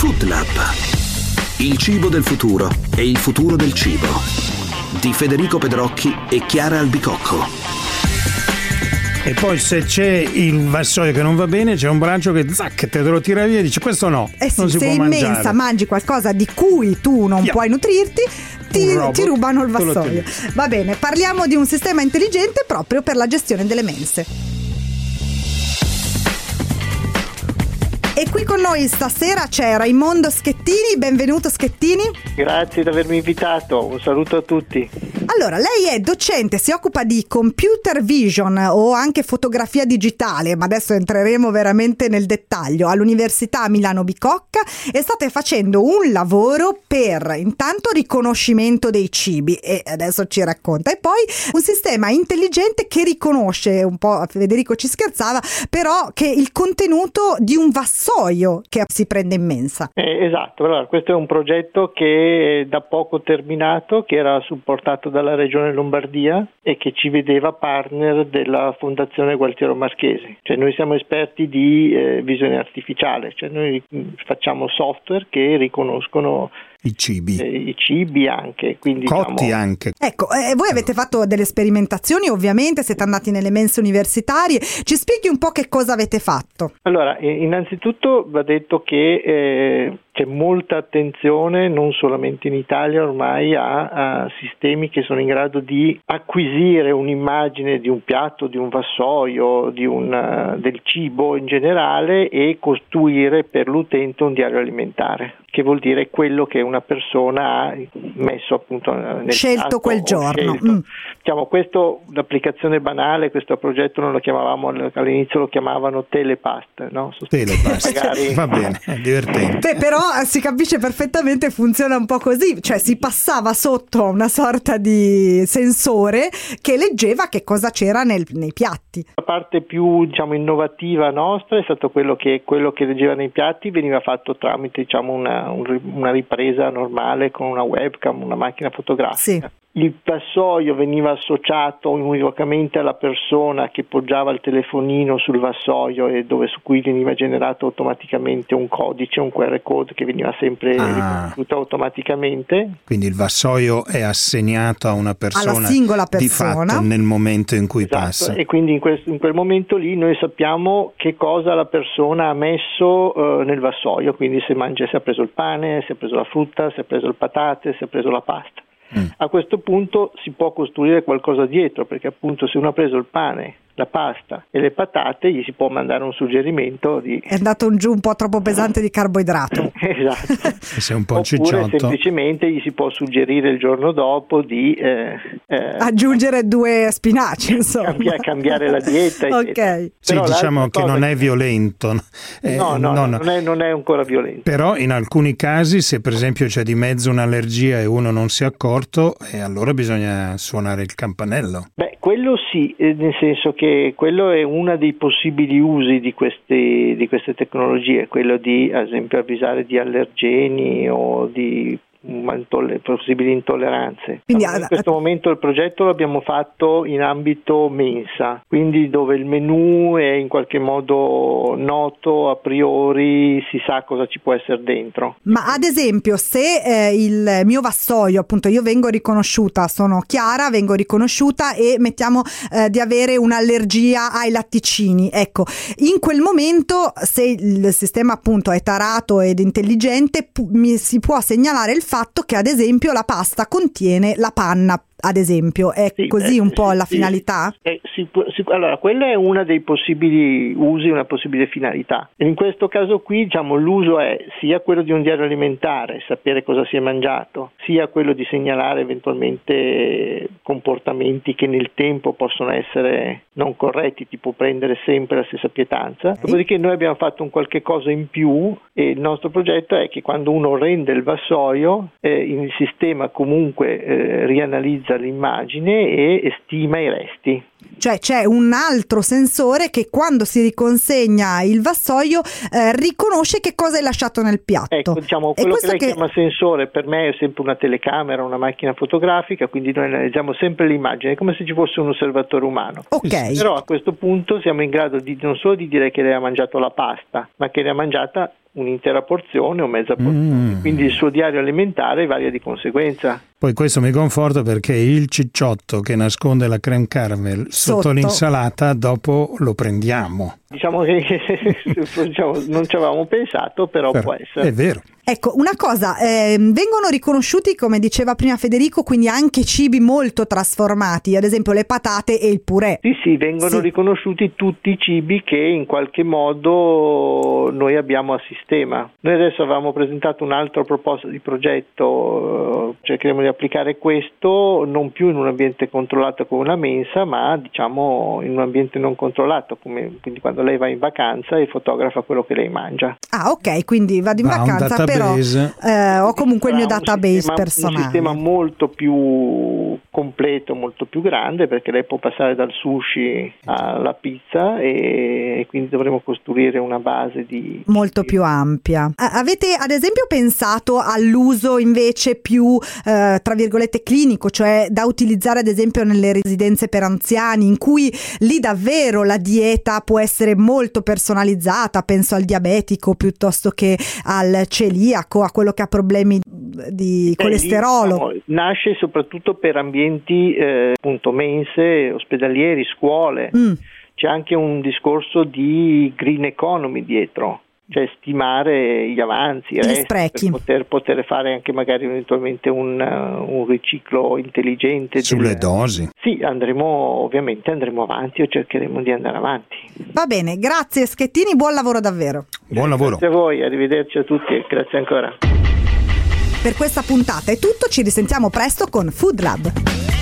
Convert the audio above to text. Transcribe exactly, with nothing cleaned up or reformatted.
Food Lab. Il cibo del futuro e il futuro del cibo. Di Federico Pedrocchi e Chiara Albicocco. E poi se c'è il vassoio che non va bene, c'è un braccio che zac, te lo tira via e dice questo no, eh sì, non si se può in mangiare. mensa mangi qualcosa di cui tu non yeah. puoi nutrirti, ti, ti rubano il vassoio. Va bene, parliamo di un sistema intelligente proprio per la gestione delle mense. E qui con noi stasera c'è Raimondo Schettini. Benvenuto Schettini. Grazie di avermi invitato, un saluto a tutti. Allora, lei è docente, si occupa di computer vision o anche fotografia digitale, ma adesso entreremo veramente nel dettaglio, all'Università Milano Bicocca, e state facendo un lavoro per intanto riconoscimento dei cibi, e adesso ci racconta, e poi un sistema intelligente che riconosce, un po' Federico ci scherzava, però che il contenuto di un vassoio che si prende in mensa. Eh, esatto, allora questo è un progetto che è da poco terminato, che era supportato dalla Regione Lombardia e che ci vedeva partner della Fondazione Gualtiero Marchesi. Cioè noi siamo esperti di eh, visione artificiale, cioè noi facciamo software che riconoscono i cibi. Eh, i cibi anche, quindi cotti diciamo... anche. Ecco, eh, voi avete fatto delle sperimentazioni, ovviamente siete andati nelle mense universitarie, ci spieghi un po' che cosa avete fatto? Allora, innanzitutto va detto che eh, c'è molta attenzione, non solamente in Italia ormai, a, a sistemi che sono in grado di acquisire un'immagine di un piatto, di un vassoio, di un, uh, del cibo in generale, e costruire per l'utente un diario alimentare, che vuol dire quello che una persona ha messo appunto nel scelto quel giorno. Scelto. Mm. Diciamo, questo, l'applicazione banale, questo progetto non lo chiamavamo, all'inizio lo chiamavano telepast, no? Telepast, magari... va bene, è divertente. Beh, però si capisce perfettamente, funziona un po' così, cioè si passava sotto una sorta di sensore che leggeva che cosa c'era nel, nei piatti. La parte più, diciamo, innovativa nostra è stato quello che quello che leggeva nei piatti veniva fatto tramite, diciamo, una, una ripresa normale con una webcam, una macchina fotografica. Sì. Il vassoio veniva associato univocamente alla persona che poggiava il telefonino sul vassoio, e dove su cui veniva generato automaticamente un codice, un Q R code che veniva sempre ah. riconosciuto automaticamente. Quindi il vassoio è assegnato a una persona, alla singola persona, di fatto, nel momento in cui esatto. passa. E quindi in, questo, in quel momento lì noi sappiamo che cosa la persona ha messo eh, nel vassoio, quindi se mangia, se ha preso il pane, se ha preso la frutta, se ha preso le patate, se ha preso la pasta. Mm. A questo punto si può costruire qualcosa dietro, perché appunto se uno ha preso il pane, la pasta e le patate, gli si può mandare un suggerimento di... È andato giù un po' troppo pesante di carboidrato. Esatto. E sei un po' Oppure cicciotto. semplicemente gli si può suggerire il giorno dopo di... Eh, eh, aggiungere due spinaci, insomma. Cambiare, cambiare la dieta. Ok. Sì, diciamo che non è violento. Eh, no, no, no, no. Non, è, non è ancora violento. Però in alcuni casi, se per esempio c'è di mezzo un'allergia e uno non si è accorto, eh, allora bisogna suonare il campanello. Beh, quello sì, nel senso che quello è uno dei possibili usi di queste, di queste tecnologie, quello di, ad esempio, avvisare di allergeni o di possibili intolleranze. Quindi, in questo momento il progetto l'abbiamo fatto in ambito mensa, quindi dove il menù è in qualche modo noto a priori, si sa cosa ci può essere dentro. Ma ad esempio, se eh, il mio vassoio, appunto, io vengo riconosciuta, sono Chiara, vengo riconosciuta e mettiamo eh, di avere un'allergia ai latticini, ecco, in quel momento, se il sistema appunto è tarato ed intelligente, pu- mi si può segnalare il fatto che ad esempio la pasta contiene la panna, ad esempio, è sì, così un po' sì, la finalità? Eh, sì, sì, allora, quella è una dei possibili usi, una possibile finalità. E in questo caso qui, diciamo, l'uso è sia quello di un diario alimentare, sapere cosa si è mangiato, sia quello di segnalare eventualmente comportamenti che nel tempo possono essere non corretti, tipo prendere sempre la stessa pietanza. Okay. Dopodiché noi abbiamo fatto un qualche cosa in più, e il nostro progetto è che quando uno rende il vassoio, eh, il sistema comunque eh, rianalizza l'immagine e stima i resti. Cioè c'è un altro sensore che quando si riconsegna il vassoio eh, riconosce che cosa è lasciato nel piatto. Ecco, diciamo, quello che lei che... chiama sensore per me è sempre una telecamera, una macchina fotografica, quindi noi analizziamo sempre l'immagine, come se ci fosse un osservatore umano. Ok. Però a questo punto siamo in grado di non solo di dire che lei ha mangiato la pasta, ma che ne ha mangiata un'intera porzione o mezza porzione, Mm. quindi il suo diario alimentare varia di conseguenza. Poi questo mi conforta perché il cicciotto che nasconde la creme caramel sotto, Sotto. l'insalata dopo lo prendiamo. Diciamo che diciamo, non ci avevamo pensato, però, Però può essere. è vero. Ecco, una cosa, eh, vengono riconosciuti, come diceva prima Federico, quindi anche cibi molto trasformati, ad esempio le patate e il purè. Sì, sì, vengono Sì. riconosciuti tutti i cibi che in qualche modo noi abbiamo a sistema. Noi adesso avevamo presentato un'altra proposta di progetto, cercheremo di applicare questo non più in un ambiente controllato come una mensa, ma diciamo in un ambiente non controllato, come quindi quando lei va in vacanza e fotografa quello che lei mangia. Ah, ok, quindi vado in Ma un vacanza, però database. eh, ho comunque il mio Sarà un database sistema- personale. Un sistema molto più completo, molto più grande, perché lei può passare dal sushi alla pizza e quindi dovremo costruire una base di Molto più ampia. A- Avete ad esempio pensato all'uso invece più eh, tra virgolette clinico, cioè da utilizzare ad esempio nelle residenze per anziani, in cui lì davvero la dieta può essere molto personalizzata, penso al diabetico piuttosto che al celiaco, a quello che ha problemi di Eh, colesterolo. lì, diciamo, nasce soprattutto per ambienti eh, appunto mense, ospedalieri, scuole. Mm. C'è anche un discorso di green economy dietro, cioè stimare gli avanzi, i Gli resti, sprechi. per poter, poter fare anche magari eventualmente un, uh, un riciclo intelligente. Sulle del- dosi. Sì, andremo ovviamente andremo avanti o cercheremo di andare avanti. Va bene, grazie Schettini, buon lavoro davvero. Buon lavoro. Grazie a voi, arrivederci a tutti e grazie ancora. Per questa puntata è tutto, ci risentiamo presto con Food Lab.